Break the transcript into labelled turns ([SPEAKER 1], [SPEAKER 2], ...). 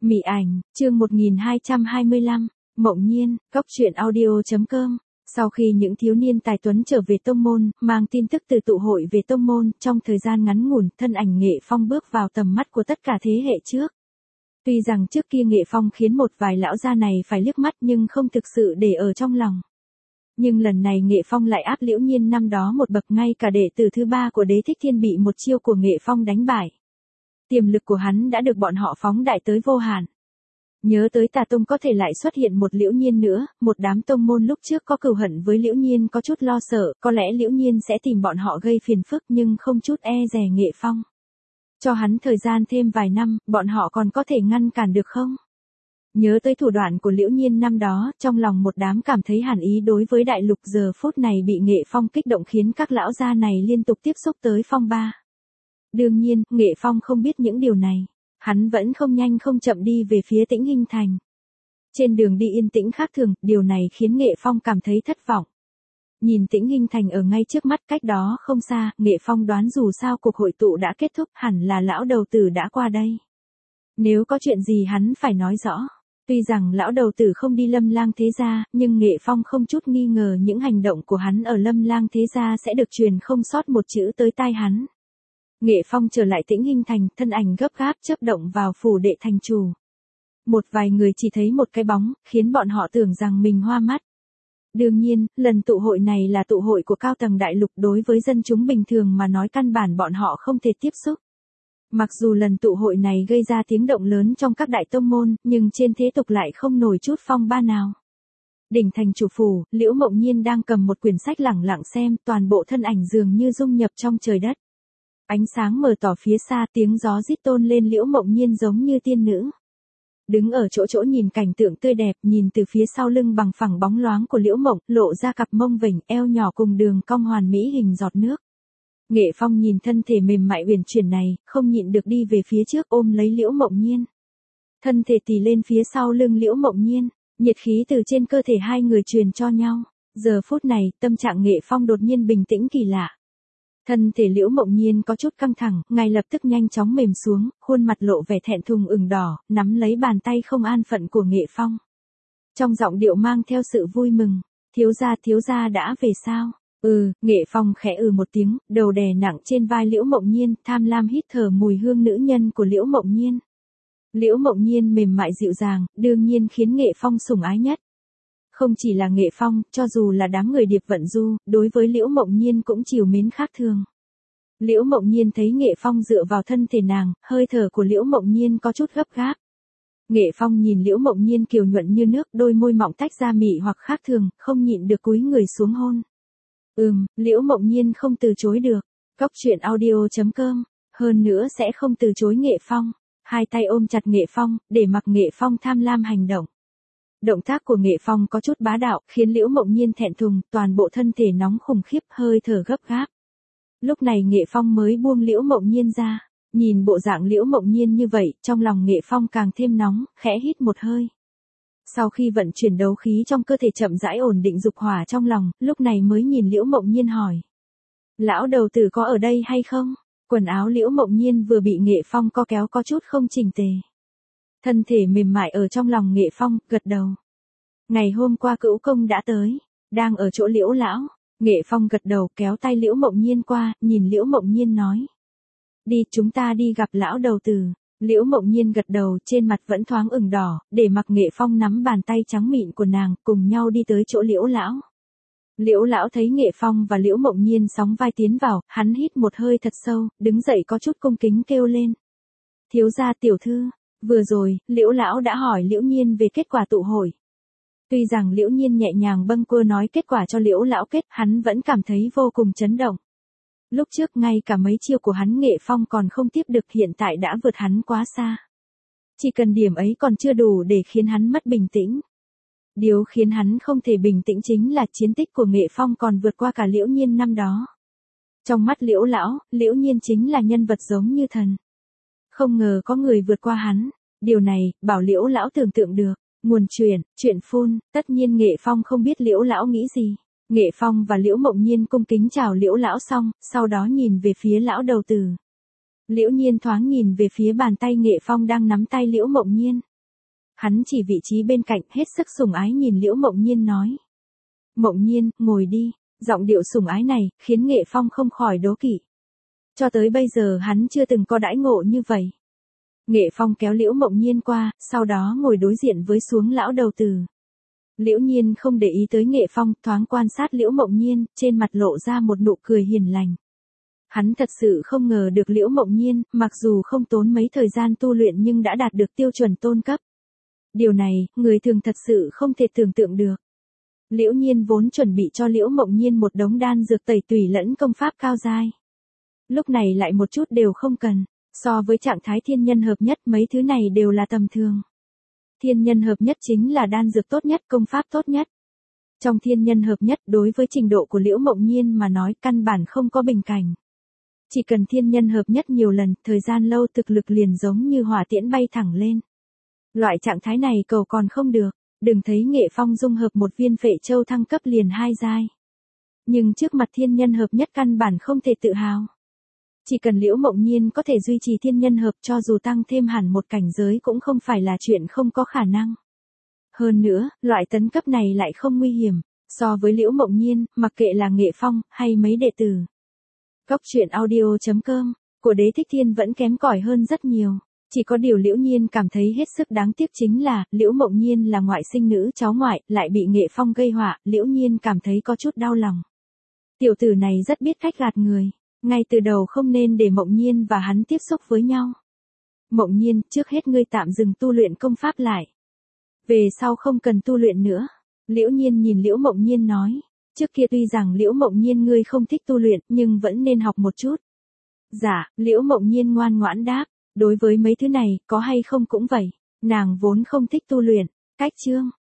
[SPEAKER 1] Mị ảnh, chương 1225, Mộng Nhiên, góc truyện audio.com. Sau khi những thiếu niên tài tuấn trở về tông môn, mang tin tức từ tụ hội về tông môn, trong thời gian ngắn ngủn, thân ảnh Nghệ Phong bước vào tầm mắt của tất cả thế hệ trước. Tuy rằng trước kia Nghệ Phong khiến một vài lão gia này phải liếc mắt nhưng không thực sự để ở trong lòng. Nhưng lần này Nghệ Phong lại áp Liễu Nhiên năm đó một bậc, ngay cả đệ tử thứ ba của Đế Thích Thiên bị một chiêu của Nghệ Phong đánh bại. Tiềm lực của hắn đã được bọn họ phóng đại tới vô hạn. Nhớ tới Tà Tông có thể lại xuất hiện một Liễu Nhiên nữa, một đám tông môn lúc trước có cừu hận với Liễu Nhiên có chút lo sợ, có lẽ Liễu Nhiên sẽ tìm bọn họ gây phiền phức nhưng không chút e dè Nghệ Phong. Cho hắn thời gian thêm vài năm, bọn họ còn có thể ngăn cản được không? Nhớ tới thủ đoạn của Liễu Nhiên năm đó, trong lòng một đám cảm thấy hàn ý đối với đại lục, giờ phút này bị Nghệ Phong kích động khiến các lão gia này liên tục tiếp xúc tới phong ba. Đương nhiên, Nghệ Phong không biết những điều này. Hắn vẫn không nhanh không chậm đi về phía Tĩnh Hinh Thành. Trên đường đi yên tĩnh khác thường, điều này khiến Nghệ Phong cảm thấy thất vọng. Nhìn Tĩnh Hinh Thành ở ngay trước mắt, cách đó không xa, Nghệ Phong đoán dù sao cuộc hội tụ đã kết thúc, hẳn là lão đầu tử đã qua đây. Nếu có chuyện gì hắn phải nói rõ. Tuy rằng lão đầu tử không đi Lâm Lang Thế Gia, nhưng Nghệ Phong không chút nghi ngờ những hành động của hắn ở Lâm Lang Thế Gia sẽ được truyền không sót một chữ tới tai hắn. Nghệ Phong trở lại Tĩnh Hinh Thành, thân ảnh gấp gáp chớp động vào phủ đệ thành chủ. Một vài người chỉ thấy một cái bóng, khiến bọn họ tưởng rằng mình hoa mắt. Đương nhiên, lần tụ hội này là tụ hội của cao tầng đại lục, đối với dân chúng bình thường mà nói căn bản bọn họ không thể tiếp xúc. Mặc dù lần tụ hội này gây ra tiếng động lớn trong các đại tông môn, nhưng trên thế tục lại không nổi chút phong ba nào. Đỉnh thành chủ phủ, Liễu Mộng Nhiên đang cầm một quyển sách lẳng lặng xem, toàn bộ thân ảnh dường như dung nhập trong trời đất. Ánh sáng mờ tỏ phía xa, tiếng gió rít tôn lên Liễu Mộng Nhiên giống như tiên nữ. Đứng ở chỗ nhìn cảnh tượng tươi đẹp, nhìn từ phía sau lưng bằng phẳng bóng loáng của Liễu Mộng, lộ ra cặp mông vểnh, eo nhỏ cùng đường cong hoàn mỹ hình giọt nước. Nghệ Phong nhìn thân thể mềm mại uyển chuyển này, không nhịn được đi về phía trước ôm lấy Liễu Mộng Nhiên. Thân thể tì lên phía sau lưng Liễu Mộng Nhiên, nhiệt khí từ trên cơ thể hai người truyền cho nhau. Giờ phút này, tâm trạng Nghệ Phong đột nhiên bình tĩnh kỳ lạ. Thân thể Liễu Mộng Nhiên có chút căng thẳng, ngay lập tức nhanh chóng mềm xuống, khuôn mặt lộ vẻ thẹn thùng ửng đỏ, nắm lấy bàn tay không an phận của Nghệ Phong. Trong giọng điệu mang theo sự vui mừng, thiếu gia đã về sao? Nghệ Phong khẽ một tiếng, đầu đè nặng trên vai Liễu Mộng Nhiên, tham lam hít thở mùi hương nữ nhân của Liễu Mộng Nhiên. Liễu Mộng Nhiên mềm mại dịu dàng, đương nhiên khiến Nghệ Phong sủng ái nhất. Không chỉ là Nghệ Phong, cho dù là đám người Điệp Vận Du, đối với Liễu Mộng Nhiên cũng trìu mến khác thường. Liễu Mộng Nhiên thấy Nghệ Phong dựa vào thân thể nàng, hơi thở của Liễu Mộng Nhiên có chút gấp gáp. Nghệ Phong nhìn Liễu Mộng Nhiên kiều nhuận như nước, đôi môi mọng tách ra mị hoặc khác thường, không nhịn được cúi người xuống hôn. Liễu Mộng Nhiên không từ chối được. Góc truyện audio.com, hơn nữa sẽ không từ chối Nghệ Phong. Hai tay ôm chặt Nghệ Phong, để mặc Nghệ Phong tham lam hành động. Động tác của Nghệ Phong có chút bá đạo, khiến Liễu Mộng Nhiên thẹn thùng, toàn bộ thân thể nóng khủng khiếp, hơi thở gấp gáp. Lúc này Nghệ Phong mới buông Liễu Mộng Nhiên ra. Nhìn bộ dạng Liễu Mộng Nhiên như vậy, trong lòng Nghệ Phong càng thêm nóng, khẽ hít một hơi. Sau khi vận chuyển đấu khí trong cơ thể chậm rãi ổn định dục hỏa trong lòng, lúc này mới nhìn Liễu Mộng Nhiên hỏi. Lão đầu tử có ở đây hay không? Quần áo Liễu Mộng Nhiên vừa bị Nghệ Phong co kéo có chút không chỉnh tề. Thân thể mềm mại ở trong lòng Nghệ Phong, gật đầu. Ngày hôm qua Cữu Công đã tới, đang ở chỗ Liễu lão. Nghệ Phong gật đầu kéo tay Liễu Mộng Nhiên qua, nhìn Liễu Mộng Nhiên nói. Đi, chúng ta đi gặp lão đầu tử. Liễu Mộng Nhiên gật đầu, trên mặt vẫn thoáng ửng đỏ, để mặc Nghệ Phong nắm bàn tay trắng mịn của nàng, cùng nhau đi tới chỗ Liễu lão. Liễu lão thấy Nghệ Phong và Liễu Mộng Nhiên sóng vai tiến vào, hắn hít một hơi thật sâu, đứng dậy có chút cung kính kêu lên. Thiếu gia tiểu thư, vừa rồi, Liễu lão đã hỏi Liễu Nhiên về kết quả tụ hội. Tuy rằng Liễu Nhiên nhẹ nhàng bâng quơ nói kết quả cho Liễu lão kết, hắn vẫn cảm thấy vô cùng chấn động. Lúc trước ngay cả mấy chiêu của hắn Nghệ Phong còn không tiếp được, hiện tại đã vượt hắn quá xa. Chỉ cần điểm ấy còn chưa đủ để khiến hắn mất bình tĩnh. Điều khiến hắn không thể bình tĩnh chính là chiến tích của Nghệ Phong còn vượt qua cả Liễu Nhiên năm đó. Trong mắt Liễu lão, Liễu Nhiên chính là nhân vật giống như thần. Không ngờ có người vượt qua hắn. Điều này, bảo Liễu lão tưởng tượng được. Nguồn chuyện phun, tất nhiên Nghệ Phong không biết Liễu lão nghĩ gì. Nghệ Phong và Liễu Mộng Nhiên cung kính chào Liễu lão xong, sau đó nhìn về phía lão đầu tử. Liễu Nhiên thoáng nhìn về phía bàn tay Nghệ Phong đang nắm tay Liễu Mộng Nhiên. Hắn chỉ vị trí bên cạnh hết sức sủng ái nhìn Liễu Mộng Nhiên nói. Mộng Nhiên, ngồi đi, giọng điệu sủng ái này, khiến Nghệ Phong không khỏi đố kỵ. Cho tới bây giờ hắn chưa từng có đãi ngộ như vậy. Nghệ Phong kéo Liễu Mộng Nhiên qua, sau đó ngồi đối diện với xuống lão đầu tử. Liễu Nhiên không để ý tới Nghệ Phong, thoáng quan sát Liễu Mộng Nhiên, trên mặt lộ ra một nụ cười hiền lành. Hắn thật sự không ngờ được Liễu Mộng Nhiên, mặc dù không tốn mấy thời gian tu luyện nhưng đã đạt được tiêu chuẩn tôn cấp. Điều này, người thường thật sự không thể tưởng tượng được. Liễu Nhiên vốn chuẩn bị cho Liễu Mộng Nhiên một đống đan dược tẩy tùy lẫn công pháp cao giai. Lúc này lại một chút đều không cần, so với trạng thái thiên nhân hợp nhất mấy thứ này đều là tầm thường. Thiên nhân hợp nhất chính là đan dược tốt nhất, công pháp tốt nhất. Trong thiên nhân hợp nhất đối với trình độ của Liễu Mộng Nhiên mà nói căn bản không có bình cảnh. Chỉ cần thiên nhân hợp nhất nhiều lần, thời gian lâu thực lực liền giống như hỏa tiễn bay thẳng lên. Loại trạng thái này cầu còn không được, đừng thấy Nghệ Phong dung hợp một viên Phệ Châu thăng cấp liền 2 giai. Nhưng trước mặt thiên nhân hợp nhất căn bản không thể tự hào. Chỉ cần Liễu Mộng Nhiên có thể duy trì thiên nhân hợp cho dù tăng thêm hẳn một cảnh giới cũng không phải là chuyện không có khả năng. Hơn nữa, loại tấn cấp này lại không nguy hiểm, so với Liễu Mộng Nhiên, mặc kệ là Nghệ Phong, hay mấy đệ tử. Góc truyện audio.com, của Đế Thích Thiên vẫn kém cỏi hơn rất nhiều. Chỉ có điều Liễu Nhiên cảm thấy hết sức đáng tiếc chính là, Liễu Mộng Nhiên là ngoại sinh nữ cháu ngoại, lại bị Nghệ Phong gây họa, Liễu Nhiên cảm thấy có chút đau lòng. Tiểu tử này rất biết cách gạt người, ngay từ đầu không nên để Mộng Nhiên và hắn tiếp xúc với nhau. Mộng Nhiên, trước hết ngươi tạm dừng tu luyện công pháp lại. Về sau không cần tu luyện nữa. Liễu Nhiên nhìn Liễu Mộng Nhiên nói, trước kia tuy rằng Liễu Mộng Nhiên ngươi không thích tu luyện, nhưng vẫn nên học một chút. Dạ, Liễu Mộng Nhiên ngoan ngoãn đáp. Đối với mấy thứ này, có hay không cũng vậy, nàng vốn không thích tu luyện. Cách chương